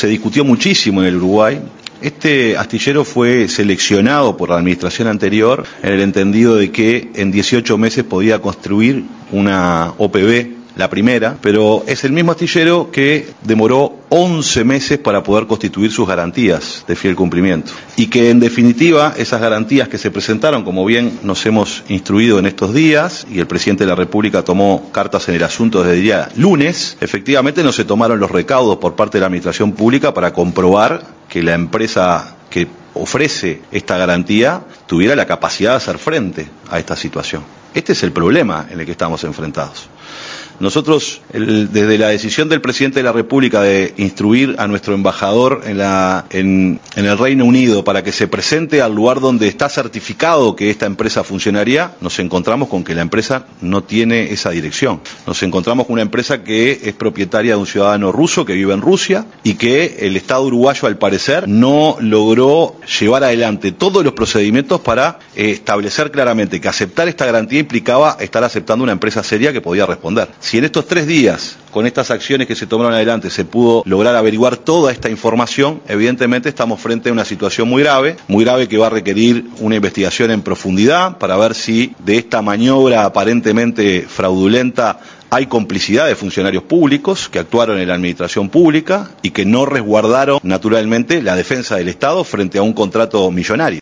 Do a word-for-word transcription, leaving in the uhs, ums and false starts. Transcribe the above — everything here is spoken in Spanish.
se discutió muchísimo en el Uruguay. Este astillero fue seleccionado por la administración anterior en el entendido de que en dieciocho meses podía construir una O P B, la primera, pero es el mismo astillero que demoró once meses para poder constituir sus garantías de fiel cumplimiento. Y que en definitiva esas garantías que se presentaron, como bien nos hemos instruido en estos días, y el presidente de la República tomó cartas en el asunto desde el día lunes, efectivamente no se tomaron los recaudos por parte de la administración pública para comprobar que la empresa que ofrece esta garantía tuviera la capacidad de hacer frente a esta situación. Este es el problema en el que estamos enfrentados. Nosotros, el, desde la decisión del presidente de la República de instruir a nuestro embajador en, la, en, en el Reino Unido para que se presente al lugar donde está certificado que esta empresa funcionaría, nos encontramos con que la empresa no tiene esa dirección. Nos encontramos con una empresa que es propietaria de un ciudadano ruso que vive en Rusia y que el Estado uruguayo, al parecer, no logró llevar adelante todos los procedimientos para eh, establecer claramente que aceptar esta garantía implicaba estar aceptando una empresa seria que podía responder. Si en estos tres días, con estas acciones que se tomaron adelante, se pudo lograr averiguar toda esta información, evidentemente estamos frente a una situación muy grave, muy grave que va a requerir una investigación en profundidad para ver si de esta maniobra aparentemente fraudulenta hay complicidad de funcionarios públicos que actuaron en la administración pública y que no resguardaron naturalmente la defensa del Estado frente a un contrato millonario.